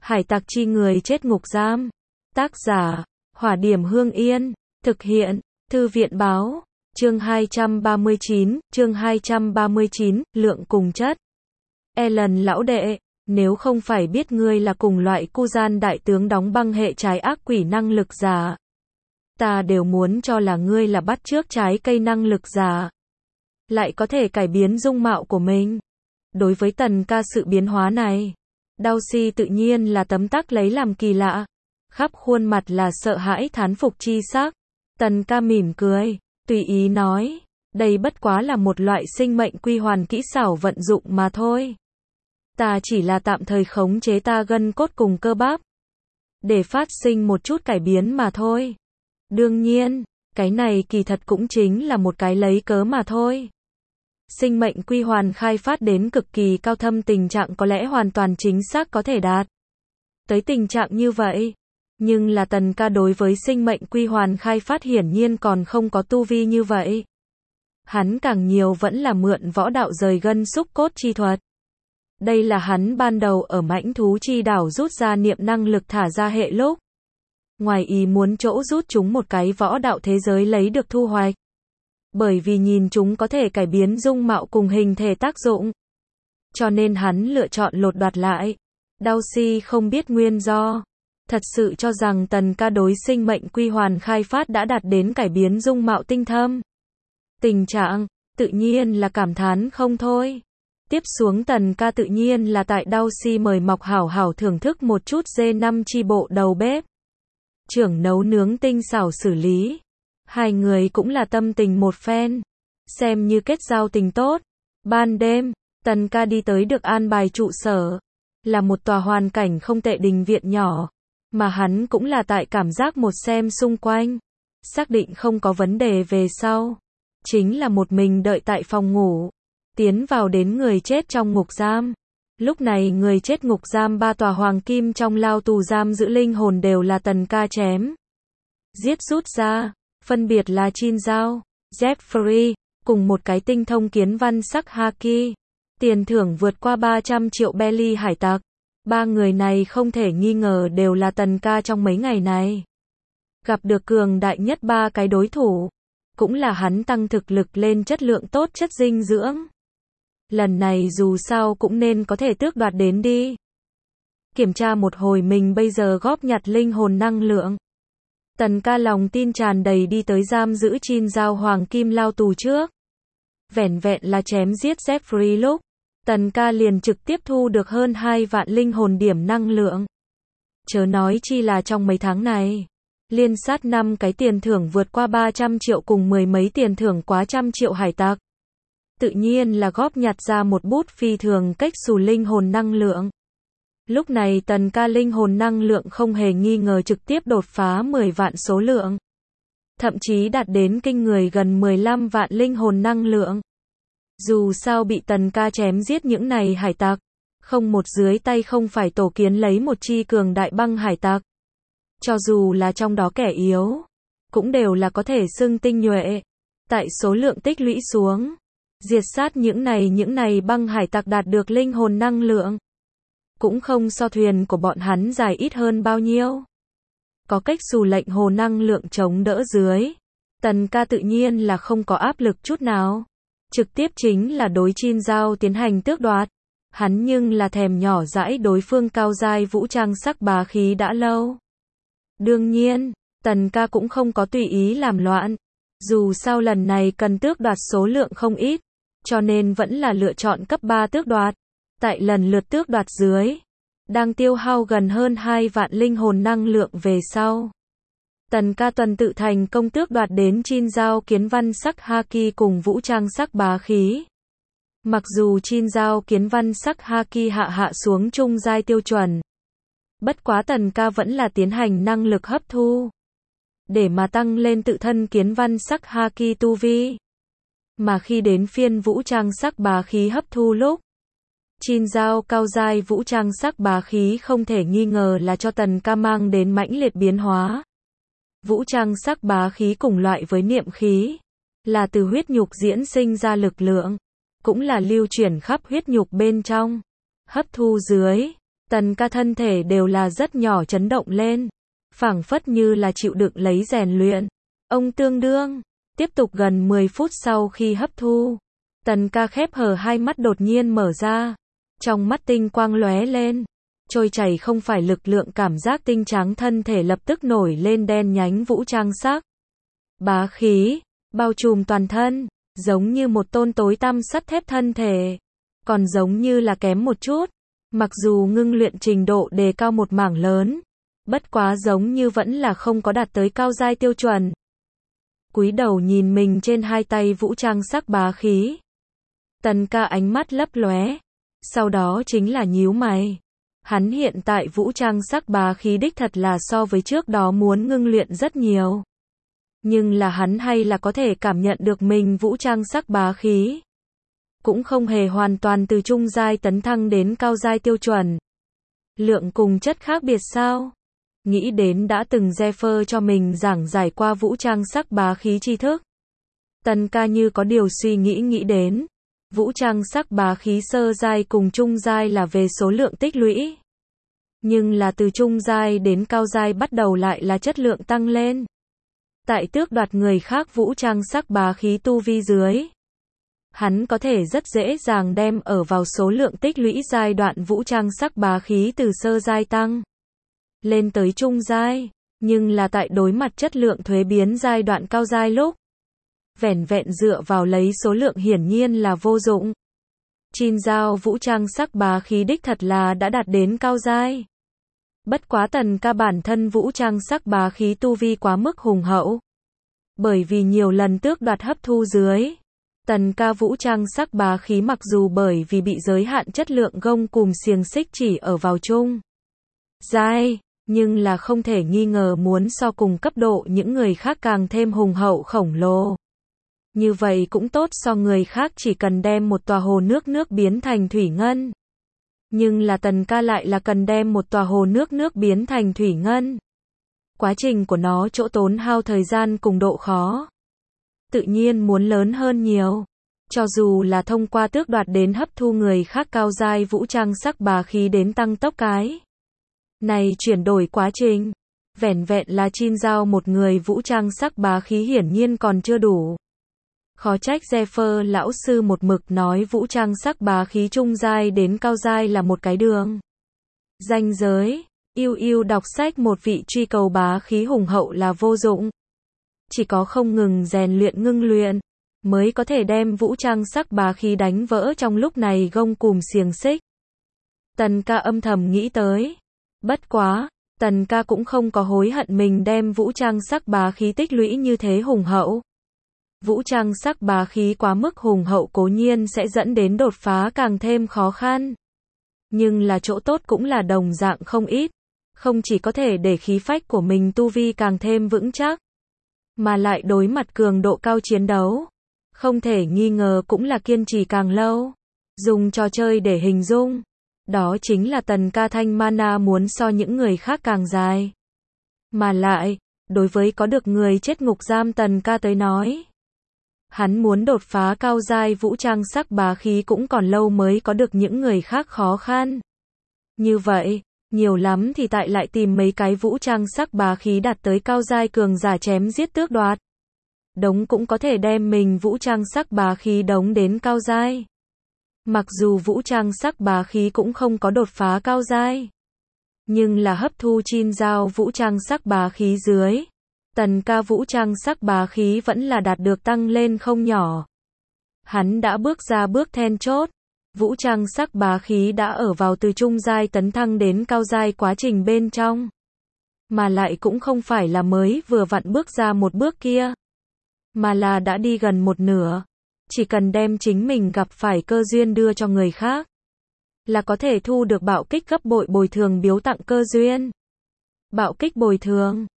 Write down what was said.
Hải tặc chi người chết ngục giam. Tác giả, Hỏa Điểm Hương Yên. Thực hiện, Thư viện báo. Chương 239, lượng cùng chất. Ellen lão đệ, nếu không phải biết ngươi là cùng loại cu gian đại tướng đóng băng hệ trái ác quỷ năng lực giả, ta đều muốn cho là ngươi là bắt chước trái cây năng lực giả, lại có thể cải biến dung mạo của mình. Đối với Tần ca sự biến hóa này, Darcy tự nhiên là tấm tắc lấy làm kỳ lạ, khắp khuôn mặt là sợ hãi thán phục chi sắc. Tần ca mỉm cười, tùy ý nói, đây bất quá là một loại sinh mệnh quy hoàn kỹ xảo vận dụng mà thôi. Ta chỉ là tạm thời khống chế ta gân cốt cùng cơ bắp, để phát sinh một chút cải biến mà thôi. Đương nhiên, cái này kỳ thật cũng chính là một cái lấy cớ mà thôi. Sinh mệnh quy hoàn khai phát đến cực kỳ cao thâm tình trạng có lẽ hoàn toàn chính xác có thể đạt tới tình trạng như vậy. Nhưng là Tần ca đối với sinh mệnh quy hoàn khai phát hiển nhiên còn không có tu vi như vậy. Hắn càng nhiều vẫn là mượn võ đạo rời gân xúc cốt chi thuật. Đây là hắn ban đầu ở mãnh thú chi đảo rút ra niệm năng lực thả ra hệ lúc. Ngoài ý muốn chỗ rút chúng một cái võ đạo thế giới lấy được thu hoạch. Bởi vì nhìn chúng có thể cải biến dung mạo cùng hình thể tác dụng, cho nên hắn lựa chọn lột đoạt lại. Darcy không biết nguyên do, thật sự cho rằng Tần ca đối sinh mệnh quy hoàn khai phát đã đạt đến cải biến dung mạo tinh thâm tình trạng, tự nhiên là cảm thán không thôi. Tiếp xuống Tần ca tự nhiên là tại Darcy mời mọc hảo hảo thưởng thức một chút D5 chi bộ đầu bếp trưởng nấu nướng tinh xảo xử lý. Hai người cũng là tâm tình một phen, xem như kết giao tình tốt. Ban đêm, Tần ca đi tới được an bài trụ sở, là một tòa hoàn cảnh không tệ đình viện nhỏ, mà hắn cũng là tại cảm giác một xem xung quanh, xác định không có vấn đề về sau, chính là một mình đợi tại phòng ngủ, tiến vào đến người chết trong ngục giam. Lúc này người chết ngục giam ba tòa hoàng kim trong lao tù giam giữ linh hồn đều là Tần ca chém giết rút ra, phân biệt là Chin Zhao, Jeffrey, cùng một cái tinh thông kiến văn sắc Haki. Tiền thưởng vượt qua 300 triệu belly hải tặc. Ba người này không thể nghi ngờ đều là Tần ca trong mấy ngày này gặp được cường đại nhất ba cái đối thủ, cũng là hắn tăng thực lực lên chất lượng tốt chất dinh dưỡng. Lần này dù sao cũng nên có thể tước đoạt đến đi. Kiểm tra một hồi mình bây giờ góp nhặt linh hồn năng lượng. Tần ca lòng tin tràn đầy đi tới giam giữ Chin Zhao hoàng kim lao tù trước. Vẻn vẹn là chém giết Jeffrey lúc, Tần ca liền trực tiếp thu được hơn 2 vạn linh hồn điểm năng lượng. Chớ nói chi là trong mấy tháng này, liên sát 5 cái tiền thưởng vượt qua 300 triệu cùng 10 mấy tiền thưởng quá 100 triệu hải tặc. Tự nhiên là góp nhặt ra một bút phi thường cách xù linh hồn năng lượng. Lúc này Tần ca linh hồn năng lượng không hề nghi ngờ trực tiếp đột phá 10 vạn số lượng. Thậm chí đạt đến kinh người gần 15 vạn linh hồn năng lượng. Dù sao bị Tần ca chém giết những này hải tặc, không một dưới tay không phải tổ kiến lấy một chi cường đại băng hải tặc. Cho dù là trong đó kẻ yếu, cũng đều là có thể xưng tinh nhuệ. Tại số lượng tích lũy xuống, diệt sát những này băng hải tặc đạt được linh hồn năng lượng, cũng không so thuyền của bọn hắn dài ít hơn bao nhiêu. Có cách xù lệnh hồ năng lượng chống đỡ dưới, Tần ca tự nhiên là không có áp lực chút nào. Trực tiếp chính là đối Chin Zhao tiến hành tước đoạt. Hắn nhưng là thèm nhỏ dãi đối phương cao giai vũ trang sắc bá khí đã lâu. Đương nhiên, Tần ca cũng không có tùy ý làm loạn. Dù sao lần này cần tước đoạt số lượng không ít, cho nên vẫn là lựa chọn cấp 3 tước đoạt. Tại lần lượt tước đoạt dưới, đang tiêu hao gần hơn 2 vạn linh hồn năng lượng về sau, Tần ca tuần tự thành công tước đoạt đến Chin Zhao kiến văn sắc Haki cùng vũ trang sắc bá khí. Mặc dù Chin Zhao kiến văn sắc Haki hạ xuống trung giai tiêu chuẩn, bất quá Tần ca vẫn là tiến hành năng lực hấp thu, để mà tăng lên tự thân kiến văn sắc Haki tu vi. Mà khi đến phiên vũ trang sắc bá khí hấp thu lúc, Chin Zhao cao giai vũ trang sắc bá khí không thể nghi ngờ là cho Tần ca mang đến mãnh liệt biến hóa. Vũ trang sắc bá khí cùng loại với niệm khí, là từ huyết nhục diễn sinh ra lực lượng, cũng là lưu chuyển khắp huyết nhục bên trong. Hấp thu dưới, Tần Ca thân thể đều là rất nhỏ chấn động lên, phảng phất như là chịu đựng lấy rèn luyện. Ông tương đương, tiếp tục gần 10 phút sau khi hấp thu, Tần Ca khép hờ hai mắt đột nhiên mở ra, trong mắt tinh quang lóe lên, trôi chảy không phải lực lượng cảm giác tinh trắng thân thể lập tức nổi lên đen nhánh vũ trang sắc. Bá khí, bao trùm toàn thân, giống như một tôn tối tăm sắt thép thân thể, còn giống như là kém một chút, mặc dù ngưng luyện trình độ đề cao một mảng lớn, bất quá giống như vẫn là không có đạt tới cao giai tiêu chuẩn. Cúi đầu nhìn mình trên hai tay vũ trang sắc bá khí. Tần Ca ánh mắt lấp lóe, sau đó chính là nhíu mày. Hắn hiện tại vũ trang sắc bá khí đích thật là so với trước đó muốn ngưng luyện rất nhiều. Nhưng là hắn hay là có thể cảm nhận được mình vũ trang sắc bá khí. Cũng không hề hoàn toàn từ trung giai tấn thăng đến cao giai tiêu chuẩn. Lượng cùng chất khác biệt sao? Nghĩ đến đã từng Zephyr cho mình giảng giải qua vũ trang sắc bá khí tri thức. Tần Ca như có điều suy nghĩ đến. Vũ trang sắc bá khí sơ giai cùng trung giai là về số lượng tích lũy. Nhưng là từ trung giai đến cao giai bắt đầu lại là chất lượng tăng lên. Tại tước đoạt người khác vũ trang sắc bá khí tu vi dưới, hắn có thể rất dễ dàng đem ở vào số lượng tích lũy giai đoạn vũ trang sắc bá khí từ sơ giai tăng lên tới trung giai, nhưng là tại đối mặt chất lượng thuế biến giai đoạn cao giai lúc, vẻn vẹn dựa vào lấy số lượng hiển nhiên là vô dụng. Chin giao vũ trang sắc bá khí đích thật là đã đạt đến cao giai. Bất quá Tần Ca bản thân vũ trang sắc bá khí tu vi quá mức hùng hậu. Bởi vì nhiều lần tước đoạt hấp thu dưới, Tần Ca vũ trang sắc bá khí mặc dù bởi vì bị giới hạn chất lượng gông cùm xiềng xích chỉ ở vào trung giai, nhưng là không thể nghi ngờ muốn so cùng cấp độ những người khác càng thêm hùng hậu khổng lồ. Như vậy cũng tốt so người khác chỉ cần đem một tòa hồ nước biến thành thủy ngân. Nhưng là Tần Ca lại là cần đem một tòa hồ nước biến thành thủy ngân. Quá trình của nó chỗ tốn hao thời gian cùng độ khó, tự nhiên muốn lớn hơn nhiều. Cho dù là thông qua tước đoạt đến hấp thu người khác cao giai vũ trang sắc bá khí đến tăng tốc cái này chuyển đổi quá trình, vẻn vẹn là chin giao một người vũ trang sắc bá khí hiển nhiên còn chưa đủ. Khó trách Zephyr lão sư một mực nói vũ trang sắc bá khí trung giai đến cao giai là một cái đường ranh giới. Yêu đọc sách một vị truy cầu bá khí hùng hậu là vô dụng. Chỉ có không ngừng rèn luyện ngưng luyện, mới có thể đem vũ trang sắc bá khí đánh vỡ trong lúc này gông cùm xiềng xích. Tần Ca âm thầm nghĩ tới. Bất quá, Tần Ca cũng không có hối hận mình đem vũ trang sắc bá khí tích lũy như thế hùng hậu. Vũ trang sắc bá khí quá mức hùng hậu cố nhiên sẽ dẫn đến đột phá càng thêm khó khăn. Nhưng là chỗ tốt cũng là đồng dạng không ít. Không chỉ có thể để khí phách của mình tu vi càng thêm vững chắc, mà lại đối mặt cường độ cao chiến đấu, không thể nghi ngờ cũng là kiên trì càng lâu. Dùng trò chơi để hình dung, đó chính là Tần Ca thanh mana muốn so những người khác càng dài. Mà lại, đối với có được người chết ngục giam Tần Ca tới nói, hắn muốn đột phá cao giai vũ trang sắc bá khí cũng còn lâu mới có được những người khác khó khăn. Như vậy, nhiều lắm thì tại lại tìm mấy cái vũ trang sắc bá khí đạt tới cao giai cường giả chém giết tước đoạt. Đống cũng có thể đem mình vũ trang sắc bá khí đống đến cao giai. Mặc dù vũ trang sắc bá khí cũng không có đột phá cao giai, nhưng là hấp thu chin giao vũ trang sắc bá khí dưới, Tần Ca vũ trang sắc bá khí vẫn là đạt được tăng lên không nhỏ. Hắn đã bước ra bước then chốt. Vũ trang sắc bá khí đã ở vào từ trung giai tấn thăng đến cao giai quá trình bên trong. Mà lại cũng không phải là mới vừa vặn bước ra một bước kia, mà là đã đi gần một nửa. Chỉ cần đem chính mình gặp phải cơ duyên đưa cho người khác, là có thể thu được bạo kích gấp bội bồi thường biếu tặng cơ duyên. Bạo kích bồi thường,